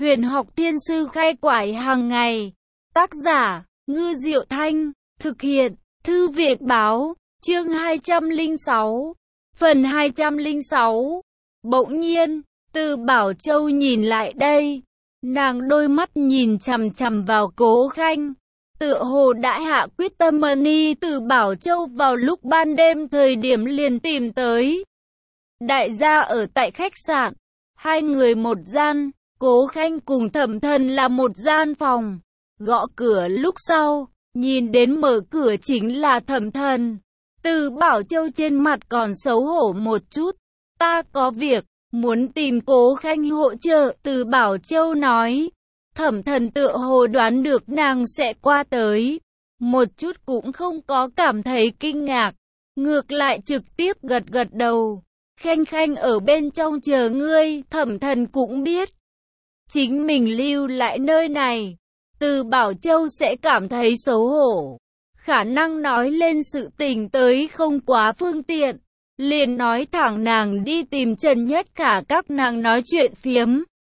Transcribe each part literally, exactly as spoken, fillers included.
Huyền học thiên sư khai quải hàng ngày. Tác giả, Ngư Diệu Thanh. Thực hiện, Thư viện báo. Chương hai trăm lẻ sáu. Phần hai trăm lẻ sáu. Bỗng nhiên, Từ Bảo Châu nhìn lại đây. Nàng đôi mắt nhìn chằm chằm vào Cố Khanh. Tựa hồ đã hạ quyết tâm ni. Từ Bảo Châu vào lúc ban đêm thời điểm liền tìm tới. Đại gia ở tại khách sạn. Hai người một gian. Cố Khanh cùng Thẩm Thần là một gian phòng. Gõ cửa lúc sau, nhìn đến mở cửa chính là Thẩm Thần. Từ Bảo Châu trên mặt còn xấu hổ một chút. Ta có việc, muốn tìm Cố Khanh hỗ trợ. Từ Bảo Châu nói. Thẩm Thần tựa hồ đoán được nàng sẽ qua tới. Một chút cũng không có cảm thấy kinh ngạc. Ngược lại trực tiếp gật gật đầu. Khanh Khanh ở bên trong chờ ngươi. Thẩm Thần cũng biết. Chính mình lưu lại nơi này. Từ Bảo Châu sẽ cảm thấy xấu hổ. Khả năng nói lên sự tình tới không quá phương tiện. Liền nói thẳng nàng đi tìm Trần Nhất Khả các nàng nói chuyện phiếm.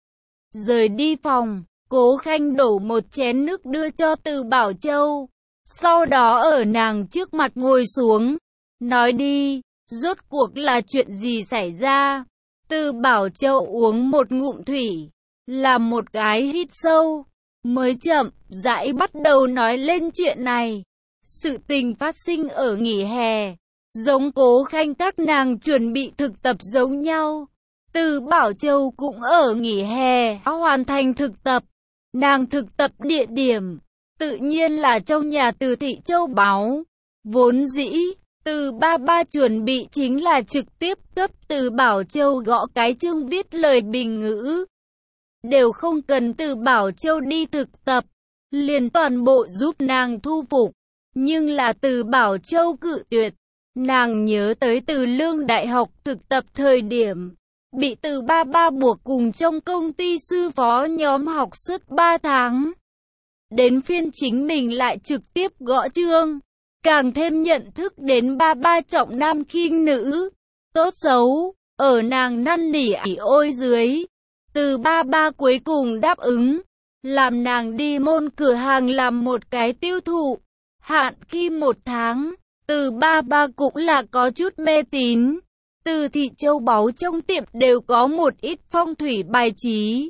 Rời đi phòng, Cố Khanh đổ một chén nước đưa cho Từ Bảo Châu. Sau đó ở nàng trước mặt ngồi xuống. Nói đi, rốt cuộc là chuyện gì xảy ra? Từ Bảo Châu uống một ngụm thủy. Là một cái hít sâu. Mới chậm, rãi bắt đầu nói lên chuyện này. Sự tình phát sinh ở nghỉ hè. Giống Cố Khanh các nàng chuẩn bị thực tập giống nhau. Từ Bảo Châu cũng ở nghỉ hè, hoàn thành thực tập. Nàng thực tập địa điểm, tự nhiên là trong nhà Từ Thị Châu Báu. Vốn dĩ, Từ ba ba chuẩn bị chính là trực tiếp cấp Từ Bảo Châu gõ cái chương viết lời bình ngữ. Đều không cần Từ Bảo Châu đi thực tập, liền toàn bộ giúp nàng thu phục. Nhưng là Từ Bảo Châu cự tuyệt. Nàng nhớ tới Từ Lương đại học thực tập thời điểm, bị Từ ba ba buộc cùng trong công ty sư phó nhóm học suốt ba tháng. Đến phiên chính mình lại trực tiếp gõ chương, càng thêm nhận thức đến ba ba trọng nam khinh nữ. Tốt xấu, ở nàng năn nỉ ỉ ôi dưới, Từ ba ba cuối cùng đáp ứng, làm nàng đi môn cửa hàng làm một cái tiêu thụ, hạn khi một tháng. Từ ba ba cũng là có chút mê tín. Từ Thị Châu Báu trong tiệm đều có một ít phong thủy bài trí.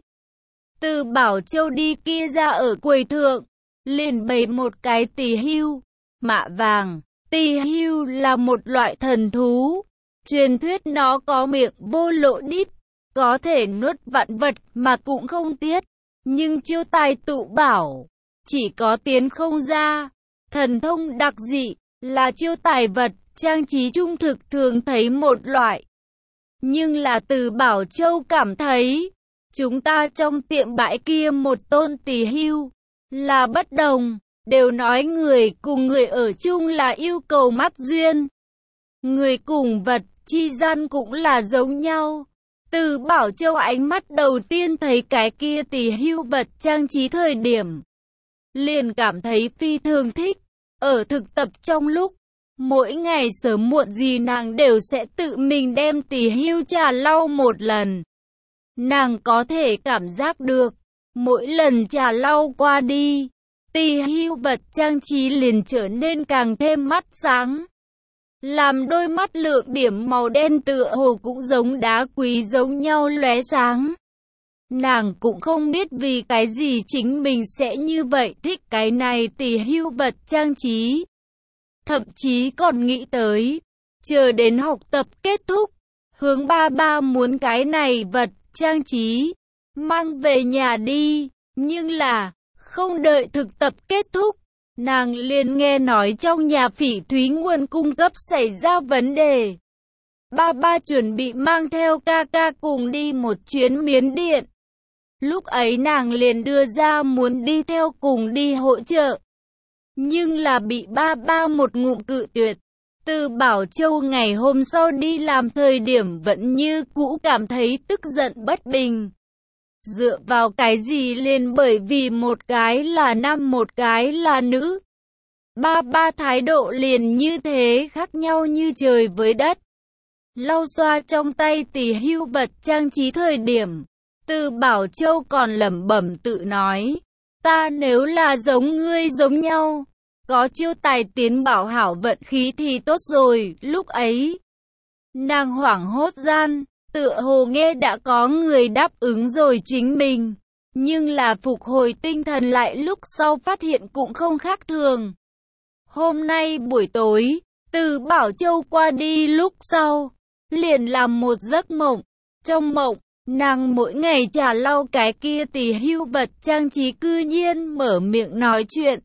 Từ Bảo Châu đi kia ra ở quầy thượng, liền bày một cái tỳ hưu, mạ vàng. Tỳ hưu là một loại thần thú. Truyền thuyết nó có miệng vô lỗ đít, có thể nuốt vạn vật mà cũng không tiết. Nhưng chiêu tài tụ bảo, chỉ có tiến không ra. Thần thông đặc dị, là chiêu tài vật, trang trí trung thực thường thấy một loại. Nhưng là Từ Bảo Châu cảm thấy, chúng ta trong tiệm bãi kia một tôn tỳ hưu, là bất đồng. Đều nói người cùng người ở chung là yêu cầu mắt duyên. Người cùng vật, chi gian cũng là giống nhau. Từ Bảo Châu ánh mắt đầu tiên thấy cái kia tỳ hưu vật trang trí thời điểm, liền cảm thấy phi thường thích. Ở thực tập trong lúc, mỗi ngày sớm muộn gì nàng đều sẽ tự mình đem tỳ hưu trà lau một lần. Nàng có thể cảm giác được, mỗi lần trà lau qua đi, tỳ hưu vật trang trí liền trở nên càng thêm mắt sáng. Làm đôi mắt lượng điểm màu đen tựa hồ cũng giống đá quý giống nhau lóe sáng. Nàng cũng không biết vì cái gì chính mình sẽ như vậy thích cái này tỳ hưu vật trang trí. Thậm chí còn nghĩ tới, chờ đến học tập kết thúc, hướng ba ba muốn cái này vật trang trí, mang về nhà đi. Nhưng là, không đợi thực tập kết thúc, nàng liền nghe nói trong nhà Phỉ Thúy nguồn cung cấp xảy ra vấn đề. Ba ba chuẩn bị mang theo ca ca cùng đi một chuyến Miến Điện. Lúc ấy nàng liền đưa ra muốn đi theo cùng đi hỗ trợ. Nhưng là bị ba ba một ngụm cự tuyệt. Từ Bảo Châu ngày hôm sau đi làm thời điểm vẫn như cũ cảm thấy tức giận bất bình. Dựa vào cái gì liền bởi vì một cái là nam một cái là nữ. Ba ba thái độ liền như thế khác nhau như trời với đất. Lau xoa trong tay tỳ hưu vật trang trí thời điểm, Từ Bảo Châu còn lẩm bẩm tự nói, ta nếu là giống ngươi giống nhau, có chiêu tài tiến bảo hảo vận khí thì tốt rồi. Lúc ấy, nàng hoảng hốt gian, tựa hồ nghe đã có người đáp ứng rồi chính mình, nhưng là phục hồi tinh thần lại lúc sau phát hiện cũng không khác thường. Hôm nay buổi tối, Từ Bảo Châu qua đi lúc sau, liền làm một giấc mộng. Trong mộng, nàng mỗi ngày trả lau cái kia tỳ hưu vật trang trí cư nhiên mở miệng nói chuyện.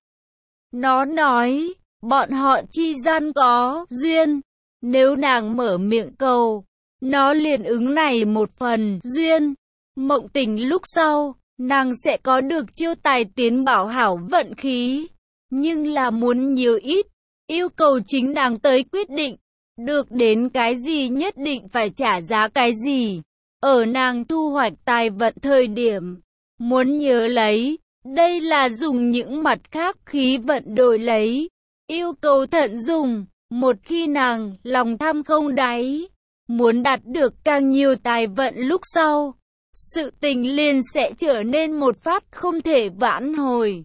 Nó nói, bọn họ chi gian có duyên, nếu nàng mở miệng cầu, nó liền ứng này một phần duyên. Mộng tỉnh lúc sau, nàng sẽ có được chiêu tài tiến bảo hảo vận khí, nhưng là muốn nhiều ít, yêu cầu chính nàng tới quyết định, được đến cái gì nhất định phải trả giá cái gì. Ở nàng thu hoạch tài vận thời điểm, muốn nhớ lấy, đây là dùng những mặt khác khí vận đổi lấy, yêu cầu thận dùng. Một khi nàng lòng tham không đáy, muốn đạt được càng nhiều tài vận lúc sau, sự tình liền sẽ trở nên một phát không thể vãn hồi.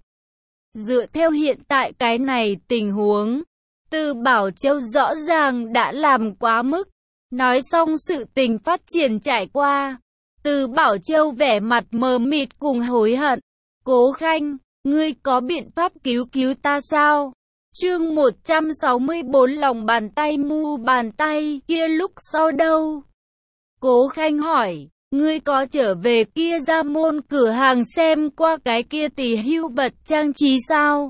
Dựa theo hiện tại cái này tình huống, Từ Bảo Châu rõ ràng đã làm quá mức. Nói xong sự tình phát triển trải qua, Từ Bảo Châu vẻ mặt mờ mịt cùng hối hận. Cố Khanh, ngươi có biện pháp cứu cứu ta sao? Chương một trăm sáu mươi bốn lòng bàn tay mu bàn tay kia lúc sau đâu? Cố Khanh hỏi, ngươi có trở về kia ra môn cửa hàng xem qua cái kia tỳ hưu vật trang trí sao?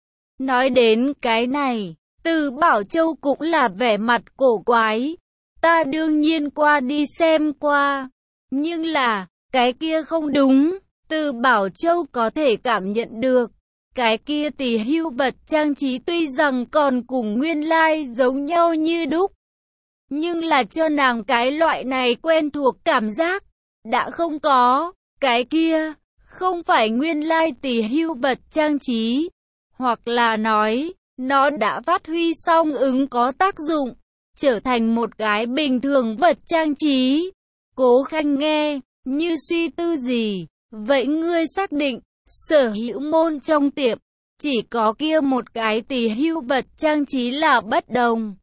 Nói đến cái này, Từ Bảo Châu cũng là vẻ mặt cổ quái. Ta đương nhiên qua đi xem qua, nhưng là, cái kia không đúng. Từ Bảo Châu có thể cảm nhận được, cái kia tỳ hưu vật trang trí tuy rằng còn cùng nguyên lai giống nhau như đúc, nhưng là cho nàng cái loại này quen thuộc cảm giác, đã không có. Cái kia, không phải nguyên lai tỳ hưu vật trang trí, hoặc là nói, nó đã phát huy xong ứng có tác dụng, trở thành một cái bình thường vật trang trí. Cố Khanh nghe, như suy tư gì, vậy ngươi xác định, sở hữu môn trong tiệm, chỉ có kia một cái tỳ hưu vật trang trí là bất đồng.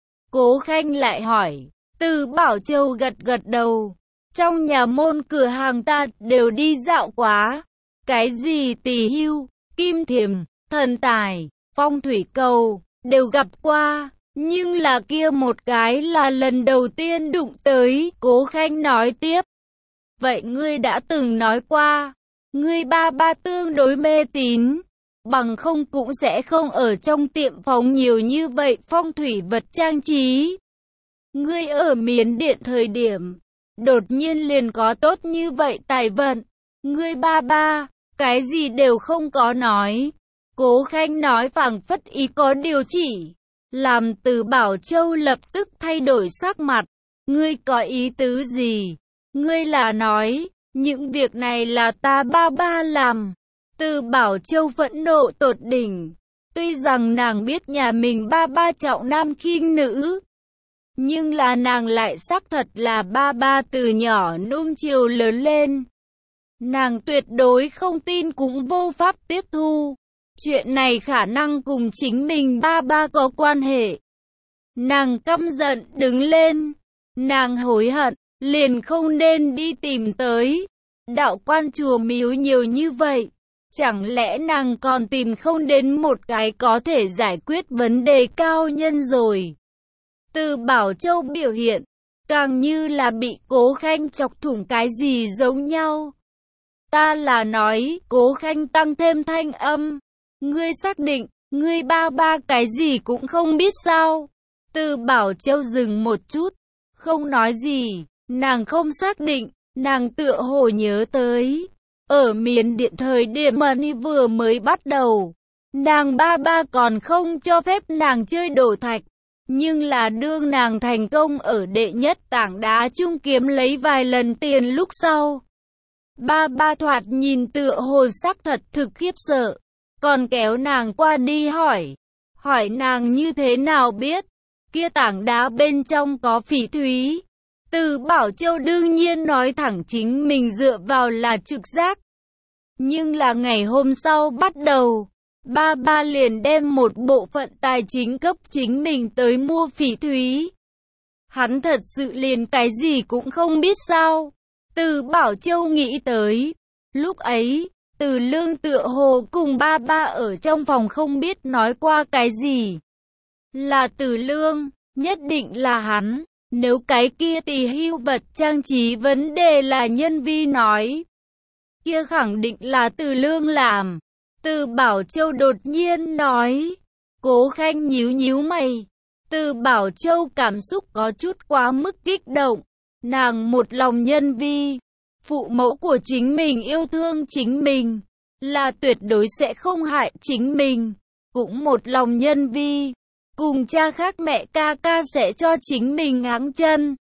Cố Khanh lại hỏi, Từ Bảo Châu gật gật đầu, trong nhà môn cửa hàng ta đều đi dạo quá, cái gì tỳ hưu, kim thiềm, thần tài, phong thủy cầu, đều gặp qua. Nhưng là kia một cái là lần đầu tiên đụng tới. Cố Khanh nói tiếp, vậy ngươi đã từng nói qua, ngươi ba ba tương đối mê tín, bằng không cũng sẽ không ở trong tiệm phóng nhiều như vậy phong thủy vật trang trí. Ngươi ở Miến Điện thời điểm, đột nhiên liền có tốt như vậy tài vận, ngươi ba ba, cái gì đều không có nói. Cố Khanh nói phảng phất ý có điều chỉ, làm Từ Bảo Châu lập tức thay đổi sắc mặt. Ngươi có ý tứ gì? Ngươi là nói, những việc này là ta ba ba làm. Từ Bảo Châu phẫn nộ tột đỉnh. Tuy rằng nàng biết nhà mình ba ba trọng nam khinh nữ, nhưng là nàng lại xác thật là ba ba từ nhỏ nuông chiều lớn lên. Nàng tuyệt đối không tin cũng vô pháp tiếp thu. Chuyện này khả năng cùng chính mình ba ba có quan hệ. Nàng căm giận đứng lên. Nàng hối hận, liền không nên đi tìm tới đạo quan chùa miếu nhiều như vậy. Chẳng lẽ nàng còn tìm không đến một cái có thể giải quyết vấn đề cao nhân rồi? Từ Bảo Châu biểu hiện, càng như là bị Cố Khanh chọc thủng cái gì giống nhau. Ta là nói, Cố Khanh tăng thêm thanh âm. Ngươi xác định, ngươi ba ba cái gì cũng không biết sao? Từ Bảo Châu dừng một chút, không nói gì. Nàng không xác định, nàng tựa hồ nhớ tới. Ở Miến Điện thời điểm Money vừa mới bắt đầu, nàng ba ba còn không cho phép nàng chơi đổ thạch. Nhưng là đương nàng thành công ở đệ nhất tảng đá chung kiếm lấy vài lần tiền lúc sau, ba ba thoạt nhìn tựa hồ sắc thật thực khiếp sợ, còn kéo nàng qua đi hỏi, hỏi nàng như thế nào biết, kia tảng đá bên trong có phỉ thúy. Từ Bảo Châu đương nhiên nói thẳng chính mình dựa vào là trực giác. Nhưng là ngày hôm sau bắt đầu, ba ba liền đem một bộ phận tài chính cấp chính mình tới mua phỉ thúy. Hắn thật sự liền cái gì cũng không biết sao. Từ Bảo Châu nghĩ tới, lúc ấy, Từ Lương tựa hồ cùng ba ba ở trong phòng không biết nói qua cái gì. Là Từ Lương, nhất định là hắn, nếu cái kia tỳ hưu vật trang trí vấn đề là Nhân Vi nói, kia khẳng định là Từ Lương làm. Từ Bảo Châu đột nhiên nói. Cố Khanh nhíu nhíu mày. Từ Bảo Châu cảm xúc có chút quá mức kích động. Nàng một lòng Nhân Vi, phụ mẫu của chính mình yêu thương chính mình, là tuyệt đối sẽ không hại chính mình. Cũng một lòng Nhân Vi, cùng cha khác mẹ ca ca sẽ cho chính mình ngáng chân,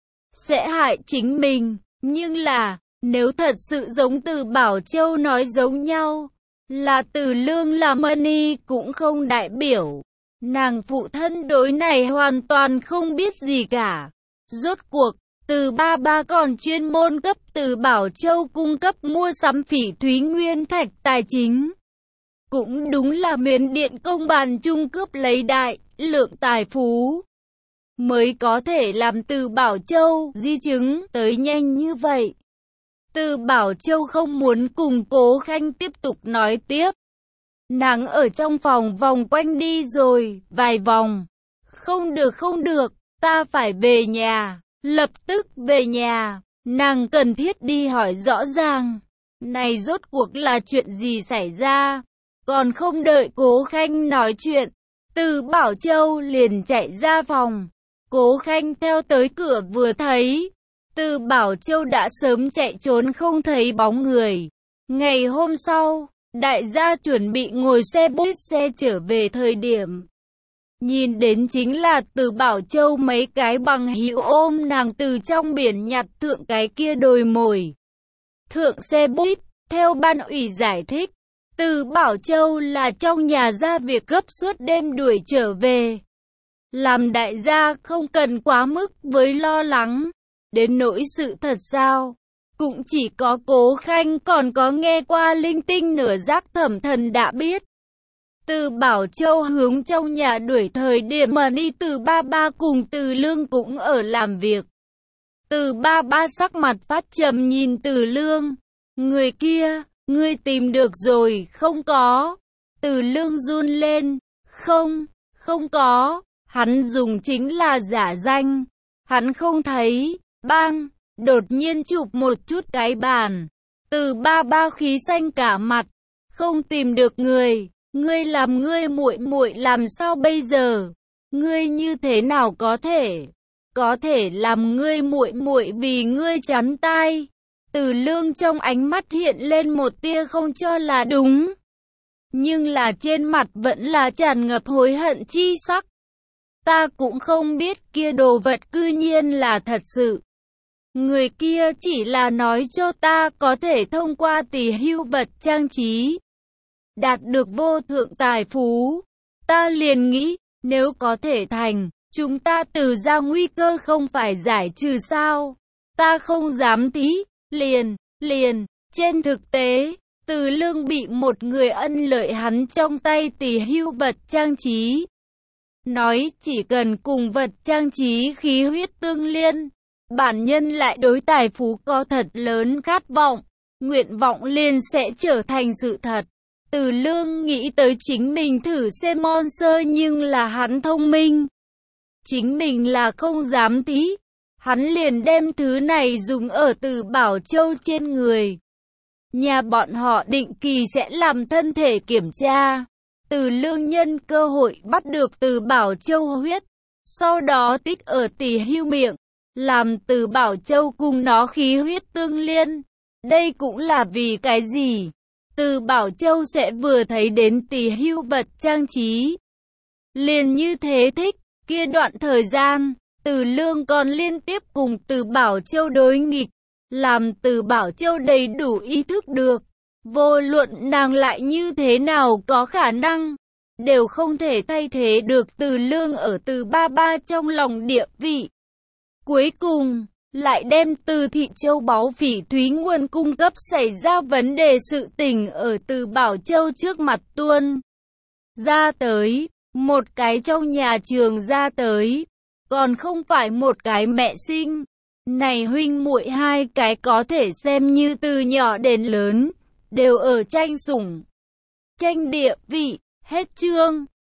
sẽ hại chính mình. Nhưng là, nếu thật sự giống Từ Bảo Châu nói giống nhau, là Từ Lương làm money cũng không đại biểu nàng phụ thân đối này hoàn toàn không biết gì cả. Rốt cuộc, Từ ba ba còn chuyên môn cấp Từ Bảo Châu cung cấp mua sắm phỉ thúy nguyên thạch tài chính. Cũng đúng là Miến Điện công bàn chung cướp lấy đại lượng tài phú, mới có thể làm Từ Bảo Châu di chứng tới nhanh như vậy. Từ Bảo Châu không muốn cùng Cố Khanh tiếp tục nói tiếp. Nàng ở trong phòng vòng quanh đi rồi, vài vòng. Không được không được, ta phải về nhà, lập tức về nhà. Nàng cần thiết đi hỏi rõ ràng, này rốt cuộc là chuyện gì xảy ra. Còn không đợi Cố Khanh nói chuyện, Từ Bảo Châu liền chạy ra phòng. Cố Khanh theo tới cửa vừa thấy, Từ Bảo Châu đã sớm chạy trốn không thấy bóng người. Ngày hôm sau, đại gia chuẩn bị ngồi xe buýt xe trở về thời điểm, nhìn đến chính là Từ Bảo Châu mấy cái bằng hữu ôm nàng từ trong biển nhặt thượng cái kia đồi mồi. Thượng xe buýt, theo ban ủy giải thích, Từ Bảo Châu là trong nhà ra việc gấp suốt đêm đuổi trở về. Làm đại gia không cần quá mức với lo lắng. Đến nỗi sự thật sao, cũng chỉ có Cố Khanh còn có nghe qua linh tinh nửa giác Thẩm Thần đã biết. Từ Bảo Châu hướng trong nhà đuổi thời điểm mà đi Từ ba ba cùng Từ Lương cũng ở làm việc. Từ ba ba sắc mặt phát trầm nhìn Từ Lương. Người kia, ngươi tìm được rồi không có? Từ Lương run lên. Không, không có. Hắn dùng chính là giả danh. Hắn không thấy. Bang, đột nhiên chụp một chút cái bàn. Từ ba ba khí xanh cả mặt. Không tìm được người. Ngươi làm ngươi muội muội làm sao bây giờ? Ngươi như thế nào có thể? Có thể làm ngươi muội muội vì ngươi chắn tai. Từ Lương trong ánh mắt hiện lên một tia không cho là đúng. Nhưng là trên mặt vẫn là tràn ngập hối hận chi sắc. Ta cũng không biết kia đồ vật cư nhiên là thật sự. Người kia chỉ là nói cho ta có thể thông qua tỷ hưu vật trang trí đạt được vô thượng tài phú. Ta liền nghĩ, nếu có thể thành, chúng ta từ ra nguy cơ không phải giải trừ sao? Ta không dám thí, liền, liền, trên thực tế, Từ Lương bị một người ân lợi hắn trong tay tỷ hưu vật trang trí. Nói chỉ cần cùng vật trang trí khí huyết tương liên, bản nhân lại đối tài phú có thật lớn khát vọng, nguyện vọng liền sẽ trở thành sự thật. Từ Lương nghĩ tới chính mình thử xem monster nhưng là hắn thông minh. Chính mình là không dám thí. Hắn liền đem thứ này dùng ở Từ Bảo Châu trên người. Nhà bọn họ định kỳ sẽ làm thân thể kiểm tra. Từ Lương nhân cơ hội bắt được Từ Bảo Châu huyết. Sau đó tích ở tỷ hưu miệng. Làm Từ Bảo Châu cùng nó khí huyết tương liên. Đây cũng là vì cái gì? Từ Bảo Châu sẽ vừa thấy đến tỷ hưu vật trang trí, liền như thế thích. Kia đoạn thời gian, Từ Lương còn liên tiếp cùng Từ Bảo Châu đối nghịch, làm Từ Bảo Châu đầy đủ ý thức được, vô luận nàng lại như thế nào có khả năng, đều không thể thay thế được Từ Lương ở Từ ba ba trong lòng địa vị. Cuối cùng, lại đem từ thị châu báu phỉ thúy nguồn cung cấp xảy ra vấn đề sự tình ở Từ Bảo Châu trước mặt tuôn ra tới, một cái trong nhà trường ra tới, còn không phải một cái mẹ sinh. Này huynh muội hai cái có thể xem như từ nhỏ đến lớn, đều ở tranh sủng, tranh địa vị, hết chương.